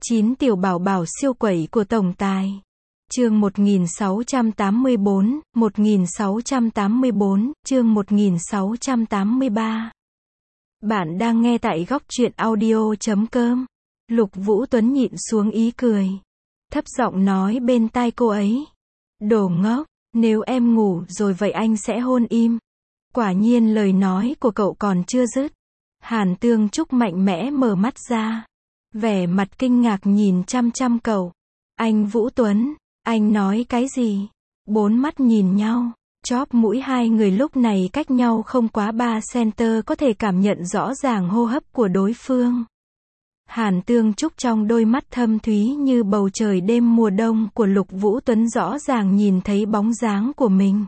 9 tiểu bảo bảo siêu quẩy của tổng tài. Chương 1684, 1684, chương 1683. Bạn đang nghe tại góc truyện audio.com. Lục Vũ Tuấn nhịn xuống ý cười, thấp giọng nói bên tai cô ấy. Đồ ngốc, nếu em ngủ rồi vậy anh sẽ hôn im. Quả nhiên lời nói của cậu còn chưa dứt. Hàn Tương Trúc mạnh mẽ mở mắt ra, vẻ mặt kinh ngạc nhìn chăm chăm cậu. Anh Vũ Tuấn, anh nói cái gì? Bốn mắt nhìn nhau, chóp mũi hai người lúc này cách nhau không quá 3 cm, có thể cảm nhận rõ ràng hô hấp của đối phương. Hàn Tương Trúc trong đôi mắt thâm thúy như bầu trời đêm mùa đông của Lục Vũ Tuấn rõ ràng nhìn thấy bóng dáng của mình.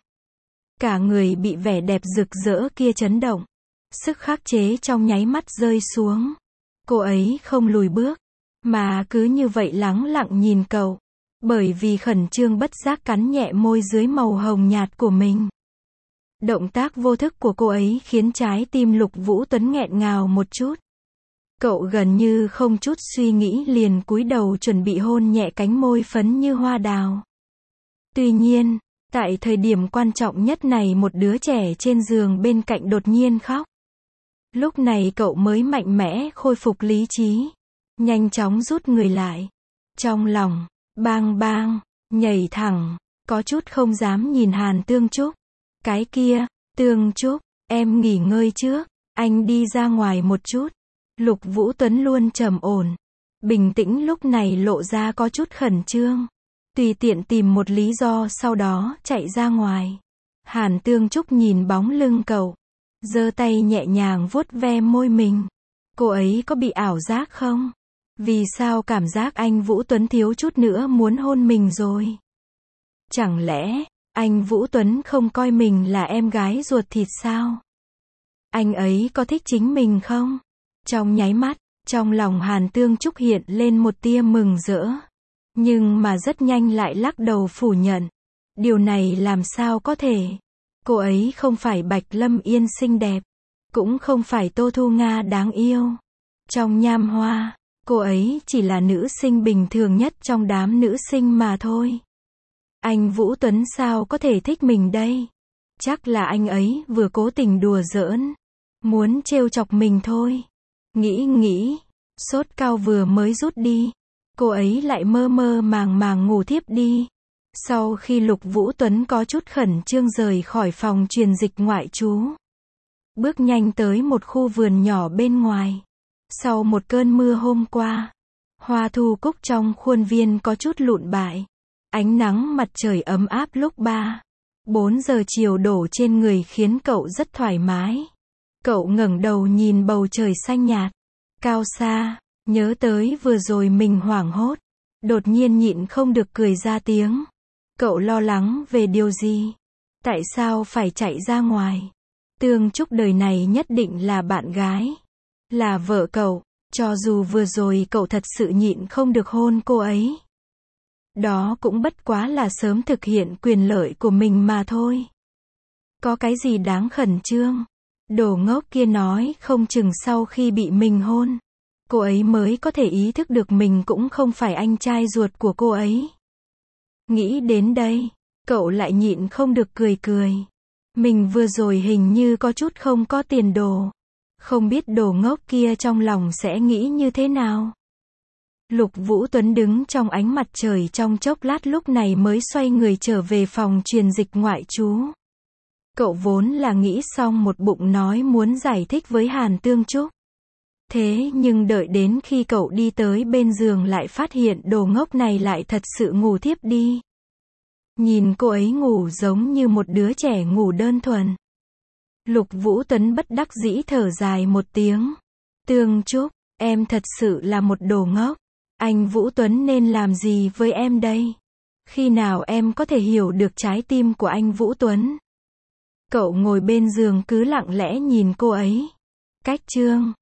Cả người bị vẻ đẹp rực rỡ kia chấn động. Sức khắc chế trong nháy mắt rơi xuống. Cô ấy không lùi bước, mà cứ như vậy lắng lặng nhìn cậu. Bởi vì khẩn trương bất giác cắn nhẹ môi dưới màu hồng nhạt của mình. Động tác vô thức của cô ấy khiến trái tim Lục Vũ Tuấn nghẹn ngào một chút. Cậu gần như không chút suy nghĩ liền cúi đầu chuẩn bị hôn nhẹ cánh môi phấn như hoa đào. Tuy nhiên, tại thời điểm quan trọng nhất này một đứa trẻ trên giường bên cạnh đột nhiên khóc. Lúc này cậu mới mạnh mẽ khôi phục lý trí. Nhanh chóng rút người lại. Trong lòng, bang bang, nhảy thẳng, có chút không dám nhìn Hàn Tương Trúc. Cái kia, Tương Trúc, em nghỉ ngơi trước, anh đi ra ngoài một chút. Lục Vũ Tuấn luôn trầm ổn, bình tĩnh lúc này lộ ra có chút khẩn trương. Tùy tiện tìm một lý do sau đó chạy ra ngoài. Hàn Tương Trúc nhìn bóng lưng cậu, giơ tay nhẹ nhàng vuốt ve môi mình. Cô ấy có bị ảo giác không? Vì sao cảm giác anh Vũ Tuấn thiếu chút nữa muốn hôn mình rồi? Chẳng lẽ, anh Vũ Tuấn không coi mình là em gái ruột thịt sao? Anh ấy có thích chính mình không? Trong nháy mắt, trong lòng Hàn Tương Trúc hiện lên một tia mừng rỡ. Nhưng mà rất nhanh lại lắc đầu phủ nhận. Điều này làm sao có thể? Cô ấy không phải Bạch Lâm Yên xinh đẹp, cũng không phải Tô Thu Nga đáng yêu. Trong nham hoa, cô ấy chỉ là nữ sinh bình thường nhất trong đám nữ sinh mà thôi. Anh Vũ Tuấn sao có thể thích mình đây? Chắc là anh ấy vừa cố tình đùa giỡn, muốn trêu chọc mình thôi. Nghĩ, sốt cao vừa mới rút đi, cô ấy lại mơ mơ màng màng ngủ thiếp đi. Sau khi Lục Vũ Tuấn có chút khẩn trương rời khỏi phòng truyền dịch ngoại trú, bước nhanh tới một khu vườn nhỏ bên ngoài. Sau một cơn mưa hôm qua, hoa thu cúc trong khuôn viên có chút lụn bại. Ánh nắng mặt trời ấm áp lúc 3-4 giờ chiều đổ trên người khiến cậu rất thoải mái. Cậu ngẩng đầu nhìn bầu trời xanh nhạt, cao xa, nhớ tới vừa rồi mình hoảng hốt, đột nhiên nhịn không được cười ra tiếng. Cậu lo lắng về điều gì? Tại sao phải chạy ra ngoài? Tương Trúc đời này nhất định là bạn gái, là vợ cậu, cho dù vừa rồi cậu thật sự nhịn không được hôn cô ấy. Đó cũng bất quá là sớm thực hiện quyền lợi của mình mà thôi. Có cái gì đáng khẩn trương? Đồ ngốc kia nói không chừng sau khi bị mình hôn, cô ấy mới có thể ý thức được mình cũng không phải anh trai ruột của cô ấy. Nghĩ đến đây, cậu lại nhịn không được cười. Mình vừa rồi hình như có chút không có tiền đồ. Không biết đồ ngốc kia trong lòng sẽ nghĩ như thế nào. Lục Vũ Tuấn đứng trong ánh mặt trời trong chốc lát lúc này mới xoay người trở về phòng truyền dịch ngoại trú. Cậu vốn là nghĩ xong một bụng nói muốn giải thích với Hàn Tương Trúc. Thế nhưng đợi đến khi cậu đi tới bên giường lại phát hiện đồ ngốc này lại thật sự ngủ thiếp đi. Nhìn cô ấy ngủ giống như một đứa trẻ ngủ đơn thuần. Lục Vũ Tuấn bất đắc dĩ thở dài một tiếng. Tương Trúc, em thật sự là một đồ ngốc. Anh Vũ Tuấn nên làm gì với em đây? Khi nào em có thể hiểu được trái tim của anh Vũ Tuấn? Cậu ngồi bên giường cứ lặng lẽ nhìn cô ấy. Cách chương